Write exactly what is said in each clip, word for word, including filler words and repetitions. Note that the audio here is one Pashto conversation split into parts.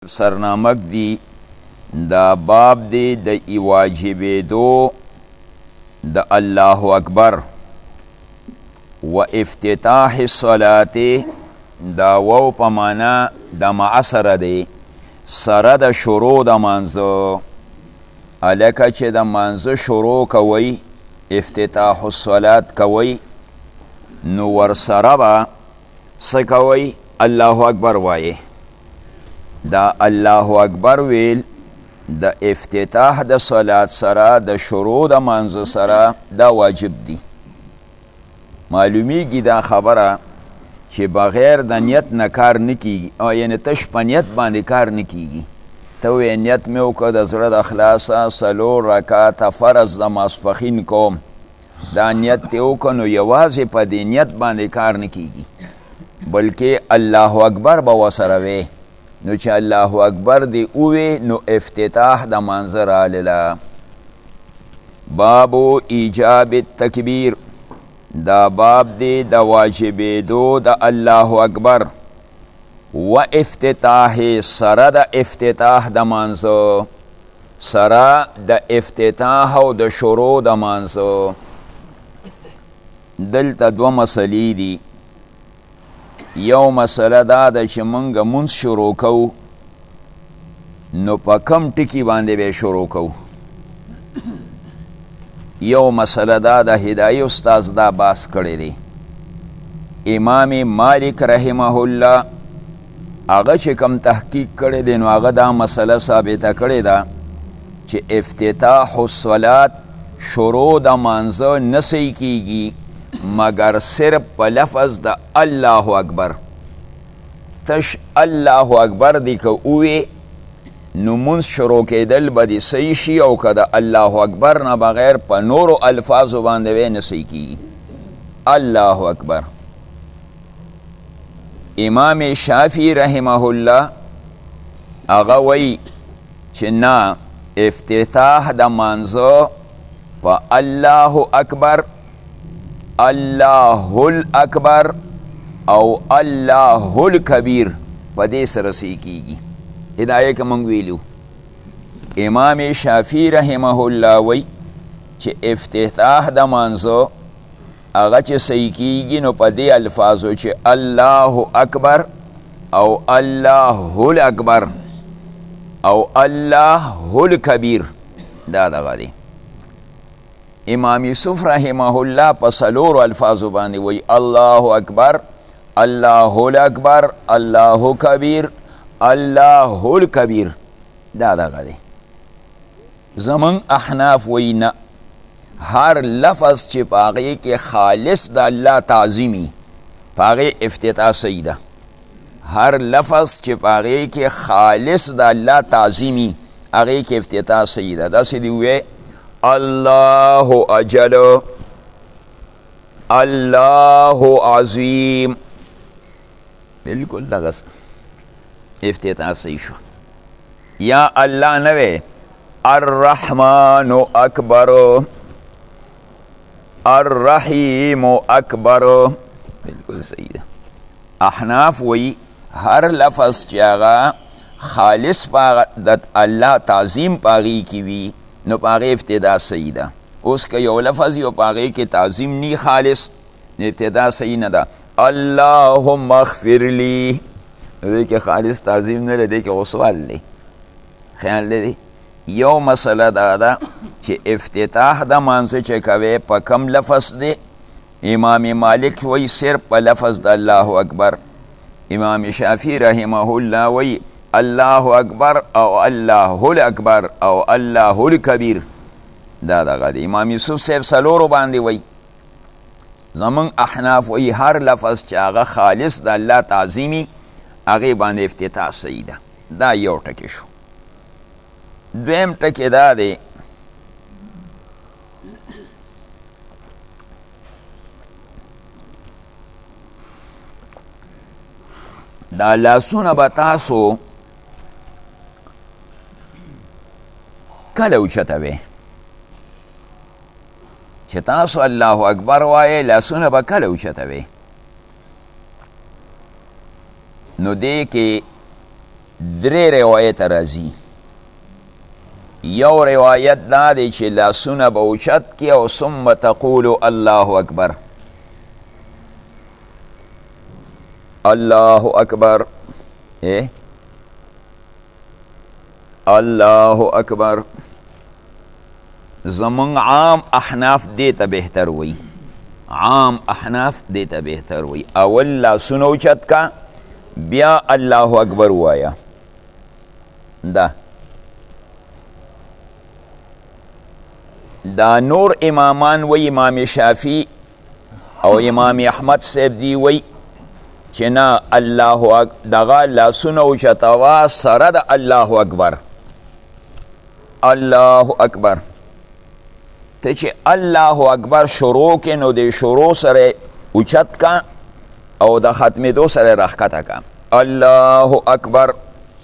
سرنامک دی دا باب دی د واجبیدو د الله اکبر و افتتاح الصلاة دا وو پمانا د معصر دی سره د شروع د منځو الکه چې د منځو شروع کوي افتتاح الصلاة کوي نو ور سره به څه کوي الله اکبر وایي دا الله اکبر ویل د افتتاح د صلات سره د شروع د منځ سره دا واجب دی معلومیږي دا خبره چې بغیر د نیت نه کار نه کیږي او یعنی تش په نیت باندې کار نه کیږي ته وې نیت مې وکړه د زړه د خلاصه څلور رکعاته فرض د ماسپښین کوم دا نیت دې وکړه نو یوازې په دې نیت باندې کار نه کیږي بلکې الله اکبر به ورسره وی نو چې الله اکبر دی اوی نو افتتاح د منظر آللا بابو ایجاب التکبیر دا باب دی د واجبیدو د الله اکبر و افتتاح سره د افتتاح د منظر سره د افتتاح او د شروع د منظر دلته دو مسئلې دي یو مسله دا ده چې مونږ مونږ شروع کوو نو په کم ټکي باندې به شروع کوو یو مسله دا د هدایي استاز دا باس کړی دی امام مالک رحمه الله هغه چې کم تحقیق کړی دی نو هغه دا مسله ثابته کړې ده چې افتتاح الصلات شروع د مانځه نه صحیح کیږي مگر صرف په لفظ د الله اکبر تش الله اکبر دی که اوی نو منځ شروع کېدل به دې صحیح شي او که د الله اکبر نه بغیر په نورو الفاظو باندې وی نه صحیح کیږي الله اکبر امام شافعی رحمه الله هغه وی چې نه افتتاح د منځه په الله اکبر الله الاکبر او الله الکبیر په دې سره صحیح کیږي هدایه که موږ ویلو امام شافعی رحمه الله وی چې افتتاح د منځه هغه چې صحیح کیږي نو په دې الفاظو چې الله اکبر او الله الاکبر او الله الکبیر دا دغه دی امام یوسف رحمه الله په څلورو الفاظو باندې وی الله اکبر الله الاکبر الله کبیر الله الکبیر دا دغه دی زمون احناف وی نه هر لفظ چې په هغې کې خالص د الله تعظیمي په هغې افتتاح صحیح ده هر لفظ چې په هغې کې خالص د الله تعظیمي هغې کې افتتاح صحیح ده داسې دی وی الله اجل الله عظیم بالکل دغه افتتاح صحیح شو یا الله نوی الرحمن اکبر الرحیم اکبر بالکل صحیح ده احناف وی هر لفظ چې هغه خالص د الله تعظیم پاغي کی وی نو پاغی ابتدا صحیح ده اوس که یو لفظ یو پاغی که تعظیم نی خالص ابتدا صحیح نه ده اللهم اغفر لی دی که خالص تعظیم نه دی که غسوال لی خیال دی یو مسئله دا ده چې افتتاح د منځه چې کوي په کم لفظ دی امام مالک وی صرف په لفظ د الله اکبر امام شافعی رحمه الله وی الله اکبر او الله الاکبر او الله الکبیر دا دغه دی امام یوسف صاحب څلورو باندې وی زمون احناف وی هر لفظ چې هغه خالص د الله تعظیمي هغې باندې افتتاح صحیح ده دا یو ټکی شو دویم ټکی دا دی دا لاسونه به تاسو کله اوچته وی چې تاسو الله اکبر وایې لاسونه به کله اوچته وی نو دی کې درې روایت راځي. یو روایت دا دی چې لاسونه به اوچت کړي او ثم تقولو الله اکبر، الله اکبر، الله اکبر. زمون عام احناف دیتا بهتر وی، عام احناف دیتا بهتر وی. اول لاسونه اوچت کا بیا الله اکبر وایا. دا دا نور امامان وی، امام شافی او امام احمد صاحب دی وی چې نه الله دغه لاسونه اوچتوا سره د الله اکبر، الله اکبر. ته چې الله اکبر شروع کې نو د شروع سره اوچت کا او د ختمېدو سره راښکته کا الله اکبر.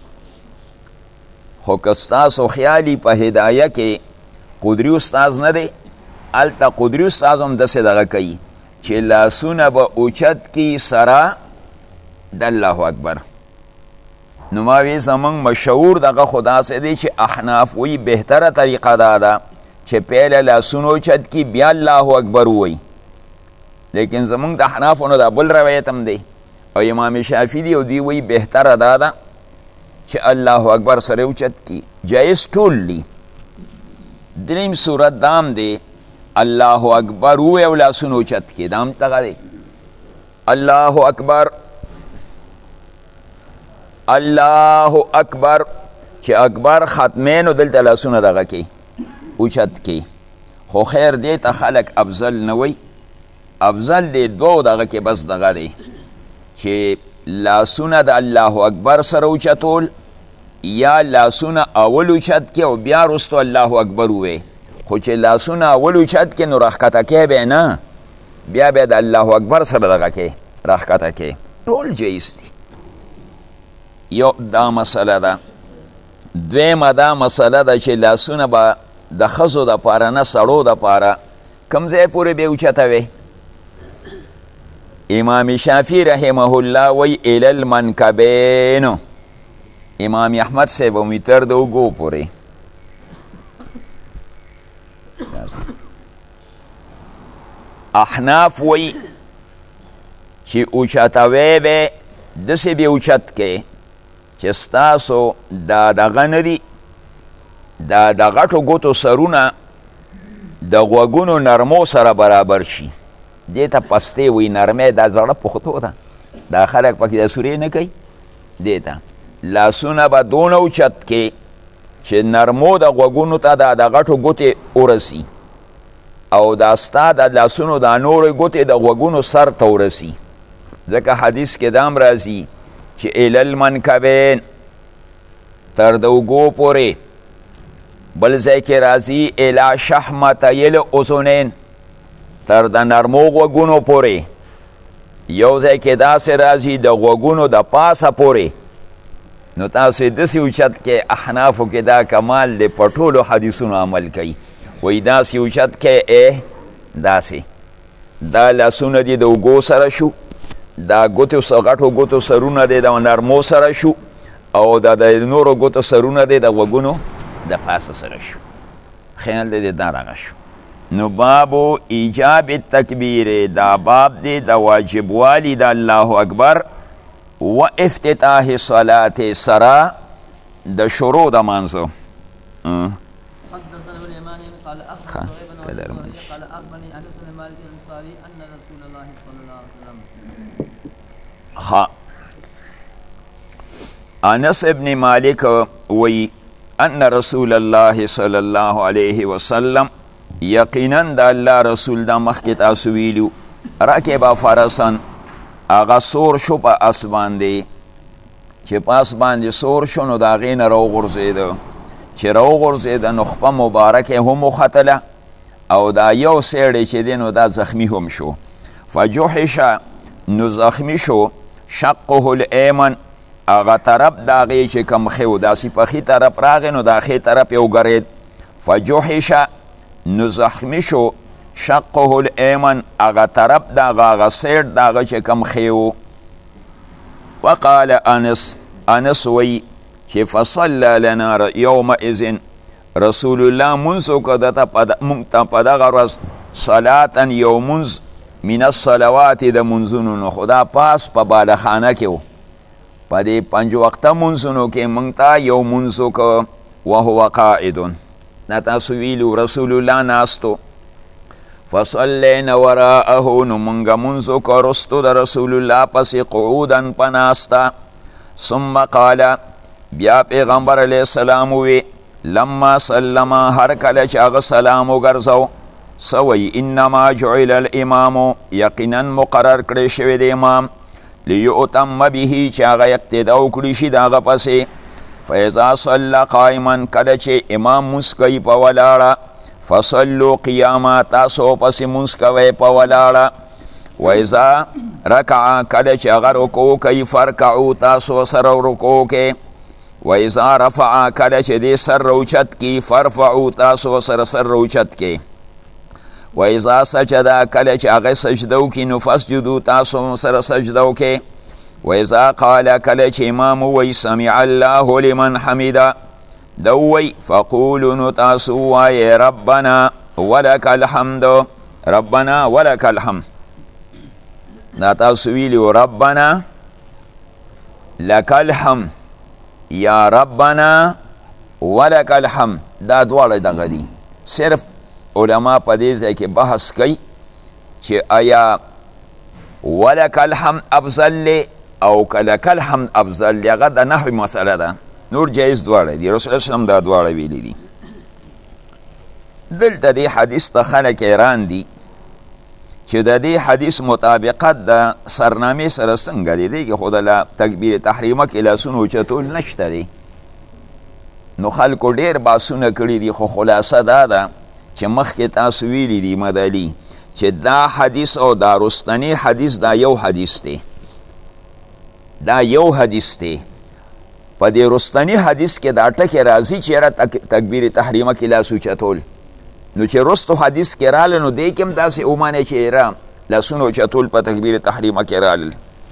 خو که ستاسو خیالي په هدایه کې قدري استاذ نه دی، هلته قدري استاذ هم داسې دغه کوي چې لاسونه به اوچت کی سره د الله اکبر. نو ما وی زمونږ مشهور دغه خو داسې دی چې احناف وی بهتره طریقه دا ده چې پیله لاسونه اوچت کی بیا الله اکبر وی. لیکن زمونږ د احنافو نو دا بل روایت هم دی او امام شافعي دی او دی وی بهتره دا ده چې الله اکبر سره اوچت کی. جایز ټول دی. دریم صورت دام دی الله اکبر وی او لاسونه اوچت کی، دام تغه دی الله اکبر، الله اکبر. چې اکبر ختمین و دلته لاسونه دغه کی اوچت کی. خو خیر دی ته خلق افضل نوی، افضل دی دو دغه کی بس دغه دی چې لاسونه د الله اکبر سره اوچتول یا لاسونه اول اوچت کی او بیا رستو الله اکبر وی. خو چې لاسونه اول اوچت کی نو راښکته کی به نه، بیا بیا د الله اکبر سره دغه کی راښکته کی. ټول جایز دی. یو دا مسئله ده. دویمه دا مسئله ده چې لاسونه به د ښځو دپاره نه سړو دپاره کوم ځای پورې به اوچته وی. امام شافعي رحمه الله وی الی المنکبین، امام احمد صاحب وی تر د اوږو پورې. احناف وی چې اوچتوی به داسې به اوچت کې چې ستاسو دا دغه نه دي، دا د غټو ګوتو سرونه د غوږونو نرمو سره برابر شي. دې ته پستې وی، نرمۍ دا زړه پښتو ده، دا خلک پکې د سورې نه کوي. دې ته لاسونه به دونه اوچت کې چې نرمو د غوږونو ته دا د غټو ګوتې ورسي او دا ستا د لاسونو دا نورې ګوتې د غوږونو سر ته ورسي. ځکه حدیث کې دام راځي چې الی المنکبین تر د اوږو پورې. بل ځای کې راځي الی شحمتي الاذنین تر د نرمو غوږونو پورې. یو ځای کې داسې راځي د غوږونو د پاسه پورې. نو تاسو داسې اوچت کې احنافو کې دا کمال دی، په ټولو حدیثونو عمل کوي. وایي داسې اوچت کې ای داسې دا لاسونه دي د اوږو سره شو، دا ګوتو غټو ګوتو سرونه دی د نرمو سره شو او دا د نورو ګوتو سرونه دی د غوږونو د پاسه سره شو. خیال دی دا راغه شو. نو بابو ایجاب التکبیر، دا باب دی د واجبوالی د الله اکبر و افتتاح صلات سرا د شروع د منځو. حدثنا ابن يمان قال اخبرنا ابن قال اخبرني انس بن مالك الانصاري ان رسول الله صلى الله عليه وسلم خ انس ابن مالک وی ان رسول الله صلی الله علیه وسلم یقینا د الله رسول د مخکې تاسو ویلو راکبا فرسن هغه سور شو په اس باندې، چې په اس باندې سور شو نو د هغې نه راوغورځېده. چې راوغورځېده نو خپه مبارکې هم وختله او دا یو سیړی چې دی نو دا زخمی هم شو. فجحشه نو زخمی شو شقه الایمن، هغه طرف د هغې چې کوم ښې و داسې په ښي طرف راغی نو دا ښې طرف یې وګرېد. فجحشه نو زخمی شو شقه الایمن، هغه طرف د هغه هغه سیډ د هغه چې کوم ښې و. وقال انس، انس وی چې فصلی لنا یومئذ رسول الله منځ وکړه دته موږ ته په دغه ورځ صلاتا یو منځ من الصلوات د منځونو نو خدا پاس په بالخانه کې و په دې پنځ وخته منځونو کې موږ ته یو منځ وکړه وهو قاعد دا تاسو ویلو رسول الله ناستو فصلینا وراءه نو موږ منځ وکړه رستو د رسول الله پسې قعودا په ناسته ثم قال بیا پیغمبر علیه السلام وی لما سلم هر کله چې هغه سلام وګرځو سوی انما جعل الامام یقینا مقرر کړی شوی د امام لیؤتم به چې هغه اقتدا وکړي شي د هغه پسې فاذا صلى قائما کله چې امام مونځ کوي په ولاړه فصلوا قیاما تاسو پسې مونځ کوئ په ولاړه واذا رکع کله چې هغه رکوع کوي فرکعوا تاسو سره رکوع کې واذا رفع کله چې دې سر روچت کی فرفعوا تاسو سره سر روچت کې واذا سجد کله چې هغه سجده وکړي نو فسجدوا تاسو سره سجده وکړئ واذا قال کله چې امام وی سمع الله لمن حمده دوی فقولوا نو تاسو وایئ ربنا ولک الحمد ربنا ولک الحمد دا تاسو ویلو ربنا لک الحمد یا ربنا ولک الحمد دا دواړه دغه دي صرف علما په دې ځای کې بحث کوي چې آیا ولک الحمد افضل او کلک الحمد افضل هغه د نحوي مسله ده نور جایز دواړه دي رسول الله صلی الله علیه وسلم دا دواړه ویلي دي دلته دې حدیث ته خلک حیران دي چې د دې حدیث مطابقت د سرنامې سره څنګه دی دی خو د تکبیر تحریمه کې لاسونه اوچتول نشته دی نو خلکو ډېر باسونه کړي دي خو خلاصه دا ده چې مخکې تاسو ویلي دي مدلي چې دا حدیث او دا رستنی حدیث دا یو حدیث دی دا یو حدیث دی په دې رستنی حدیث کې دا ټکې راځي چې یاره تکبیر تحریمه کې لاس اوچتول نو چې رستو حدیث کې راله نو دی کې هم داسې ومانې چې یاره لاسونه اوچتول په تکبیر تحریمه کې رالل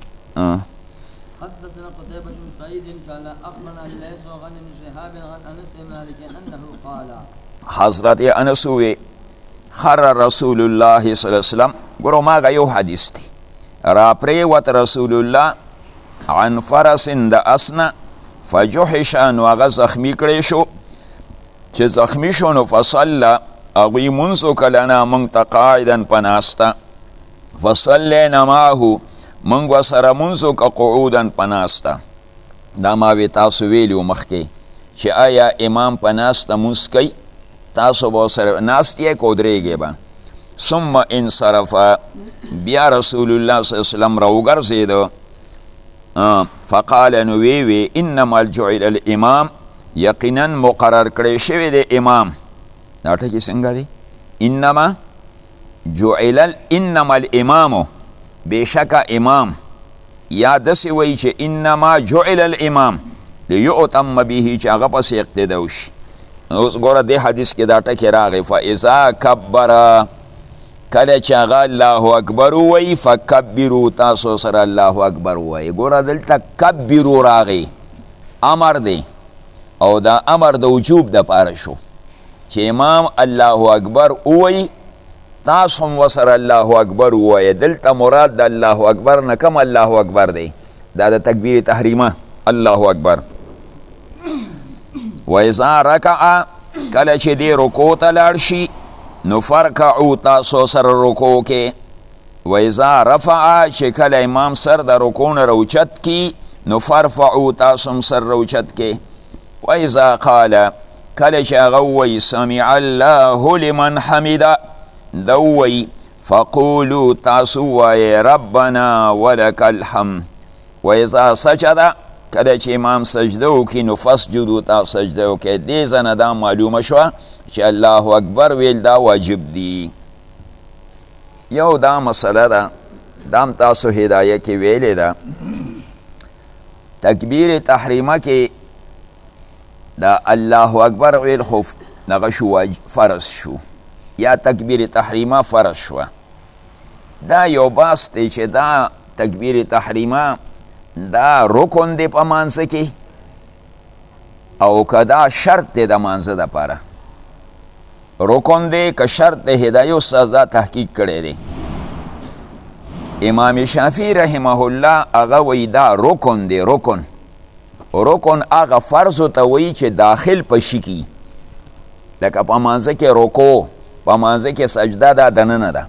حدثنا قتيبة بن سعيد قال أخبرنا الليث عن ابن شهاب عن أنس بن مالك أنه قال حضرت انس وی خر رسول الله صلی الله علیه وسلم ګورو ماغه یو حدیث دی را پریوت رسول الله عن فرس د اسنا فجحش نو هغه زخمی کړی شو چې زخمی شو نو فصلى هغوی منځ وکړه موږ ته قاعدا په ناسته فصلینا معه موږ ورسره منځ وکړه قعودا په ناسته دا ما وی تاسو ویلي مخکې چې آیا امام په ناسته منځ کوي تاسو به سره ناست یې که ودرېږئ به ثم انصرف بیا رسول الله صلی الله علیه وسلم راوګرځېده فقال نو وی وی انما جعل الامام یقینا مقرر کړی شوی دی امام دا ټکي څنګه دی انما جعل انما الامام بشک امام یا داسې وایي چې انما جعل الامام لیؤتم به چې هغه پسې اقتدا وشي اوس ګوره دې حدیث کې دا ټکې راغی فاذا کبره کله چې هغه الله اکبر ووایي فکبرو تاسو سره الله اکبر ووایي ګوره دلته کبرو راغی امر دی او دا امر د وجوب دپاره شو چې امام الله اکبر ووایي تاسو هم ورسره الله اکبر ووایي دلته مراد د الله اکبر نه کم الله اکبر دی دا د تکبیر تحریمه الله اکبر وإذا رکع کله چې دی رکوع ته لاړ شي نو فرکعو تاسو سره رکوع کې وإذا رفع چې کله امام سر د رکوع نه راوچت کی نو فرفعو تاسو هم سر راوچت کې وإذا قال کله چې هغه ووایي سمع الله لمن حمده ده ووایي فقولو تاسو وایئ ربنا ولک الحمد وإذا سجد کله چې امام سجده وکړي نو فسجدو تاسو سجده وکړئ دې ځنه دا معلومه شوه چې الله اکبر ویل دا واجب دی یو دا مسله ده دا هم تاسو هدایه کې ویلې ده تکبیر تحریمه کې دا الله اکبر ویل خو دغه شو فرض شو یا تکبیر تحریمه فرض شوه دا یو باس دی چې دا تکبیر تحریمه دا رکن دی په مانځه کې او که دا شرط دی د مانځه دپاره رکن دی که شرط د هدایه استاد دا تحقیق کړی دی امام شافعی رحمه الله هغه وی دا رکن دی رکن رکن هغه فرضو ته وی چې داخل په شي کی لکه په مانځه کې رکو په مانځه کې سجده دا دننه ده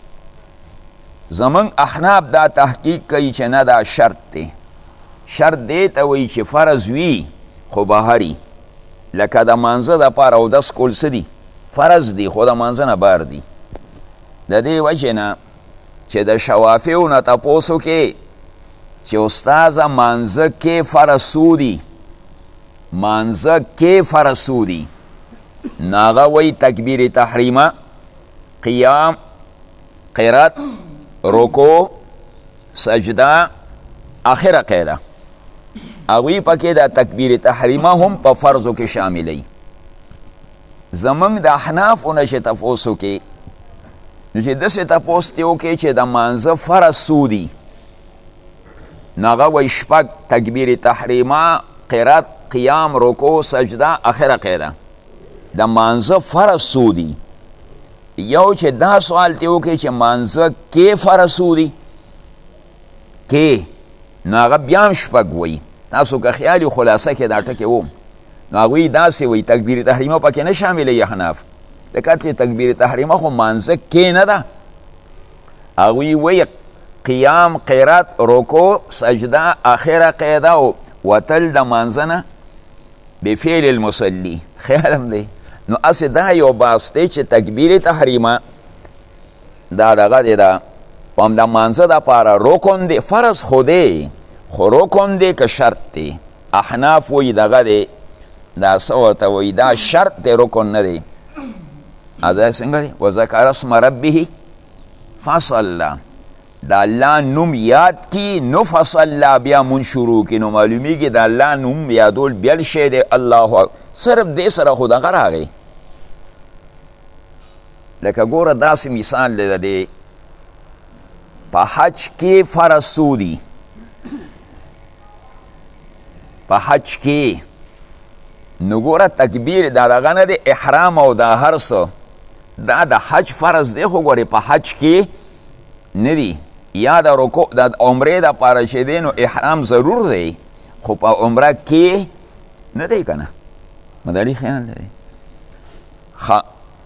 زمون احناف دا تحقیق کوي چې نه دا شرط دی شرط دی ته وی چې فرض وي خو بهري لکه د مانځه دپاره اودس کول څه دي فرض دی خو د مانځه نه بار دی د دې وجې نه چې د شوافیو نه تپوس وکړې چې استاذه مانځه کې فرض څو دي مانځه کې فرض څو دي نو هغه وایي تکبیر تحریمه قیام قرات رکو سجده آخره قیده هغوی پکې د تکبیر تحریمه هم په فرضو کې شاملی زمونږ د احنافو نه چې تپوس وکړې نو چې داسې تپوس دې وکړې چې د مانځه فرض څو دي نو هغه وایي شپږ تکبیر تحریمه قرات قیام رکو سجده آخره قیده د مانځه فرض څو دي یو چې دا سوال ته وکړي چې مانځه کې فرض څو دي کې نو هغه بیا هم شپږ وایي تاسو که خیالي خلاصه کې دا ټکې وم نو هغوی داسې وایي تکبیر تحریمه پکې نه شاملوي احناف لکه چې تکبیر تحریمه خو مانځه کې نه ده هغوی وایي قیام قرات رکو سجده آخره قیده او وتل د مانځه نه بفعل المصلي خیالم دی نو اسې دا یو باس دی چې تکبیر تحریمه دا دغه دی دا په د مانځه دپاره رکن دی فرض خو دی خو رکن دی که شرط دی احناف وایي دغه دی دا څه ورته وایي دا شرط دی رکن نه دی دا څنګه دی وذکر اسم ربه فصلی د الله نوم یاد کی نو فصلی بیا مون شروع کی نو معلومیږي د الله نوم یادول بل شی دی الله صرف دې سره خو دغه راغی لکه ګوره داسې مثال دی د دې په حج کې فرض څو دي په حج کې نو ګوره تکبیر دا دغه نه دی احرام او دا هر څه دا د حج فرض دی خو ګورې په حج کې نه دی یا د رکوع د عمرې دپاره چې دی نو احرام ضرور دی خو په عمره کې نه دی که نه مداري خیال دی ښه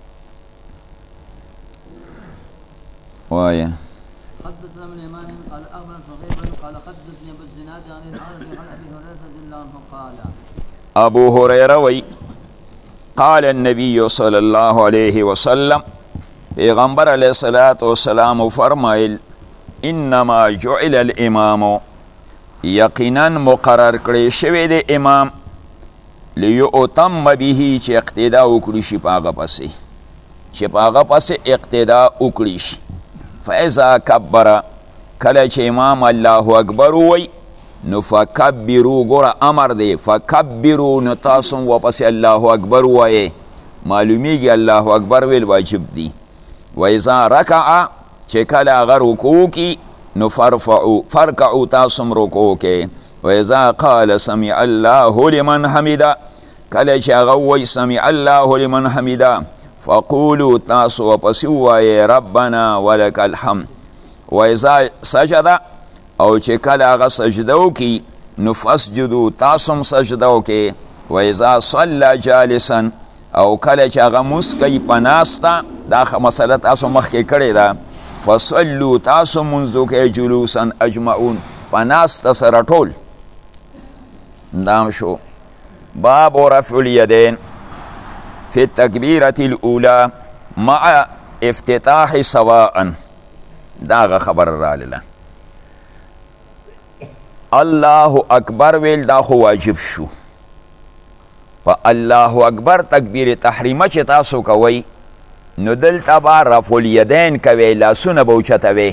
وایه حدثنا من ايمان قال اخبرنا شعيب قال حدثني ابو الزناد عن الحارث عن ابي هريره رضي الله عنه قال ابو هريره وی قال النبي صلى الله عليه وسلم پیغمبر علیه الصلاة والسلام فرمایل انما جعل الامام یقینا مقرر کړی شوی دی امام لیؤتم به چې اقتدا وکړي شي په هغه پسې چې په هغه پسې اقتدا وکړي شي فاذا کبر کله چې امام الله اکبر ووایي نو فکبرو ګوره امر دی فکبرو نو تاسو واپسې الله اکبر ووایئ معلومیږي الله اکبر ویل واجب دی و اذا رکع چې کله هغه رکوع کی نو فرفعو فرکعو تاسو هم رکوع کې و اذا قال سمع الله لمن حمده کله چې هغه ووایي سمع الله لمن حمده فقولو تاسو واپسې ووایئ ربنا ولک الحمد و اذا سجد او چې کله هغه سجده وکړي نو فسجدو تاسو هم سجده وکړئ و اذا صلی جالسا او کله چې هغه مونځ کوي په ناسته دا مسله تاسو مخکې کړې ده فصلو تاسو مونځ وکړئ جلوسا اجمعون په ناسته سره ټول دا شو باب رفع الیدین فی التکبیرة الاولى مع افتتاح سواء دا خبر رالیله الله اکبر ویل دا خو واجب شو په الله اکبر تکبیر تحریمه چې تاسو کوئ نو دلته به رفع الیدین کوئ لاسونه به اوچتوئ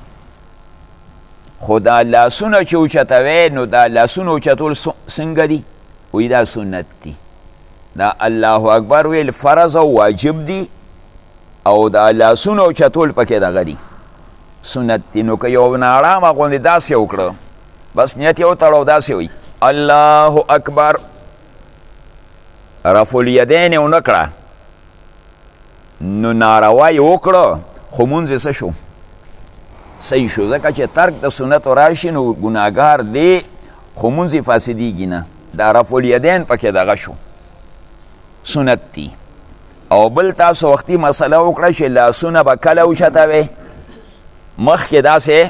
خو دا لاسونه چې اوچتوئ نو دا لاسونه اوچتول څنګه دي وایي دا سنت دي دا الله اکبر ویل فرض او واجب دی او دا لاسونه اوچتول پکې دغه دي سنت دي نو که یو ناړامه غوندې داسې وکړه بس نیت یو تړو داسې وي الله اکبر رفع الیدین ونه کړه نو ناروا یې وکړه خو مونځ یې څه شو صحیح شو ځکه چې ترک د سنتو راشي نو ګناهګار دی خو مونځ یې فاسدېږي نه دا رفع الیدین پکې دغه شو سنت دی او بل تاسو وختي مسله وکړه چې لاسونه به کله اوچتوئ مخکې داسې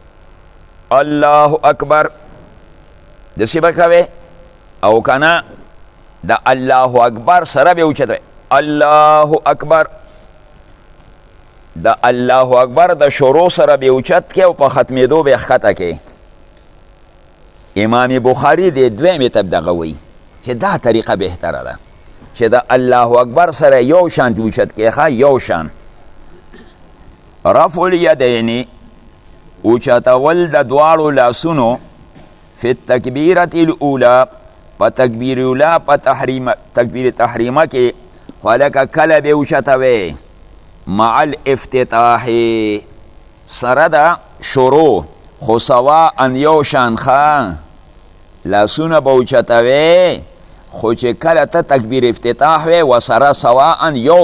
الله اکبر داسې به کوئ او که نه د الله اکبر سره به اوچتوئ الله اکبر د الله اکبر د شروع سره به اوچت کې او په ختمېدو به یې ښکته کې امام بخاري د دویمې ته دغه وایي چې دا طریقه بهتره ده چې د الله اکبر سره یو شان دې اوچت کې ښه یو شان رفع الیدین اوچتول د دواړو لاسونو فی التکبیرة الاولی په تکبیر اولی په تکبیر تحریمه کې خو لکه کله به اوچتوئ مع الافتتاح سره د شروع خو سواء یو شان ښه لاسونه به اوچتوئ خو چې کله ته تکبیر افتتاح وی و سره سواء یو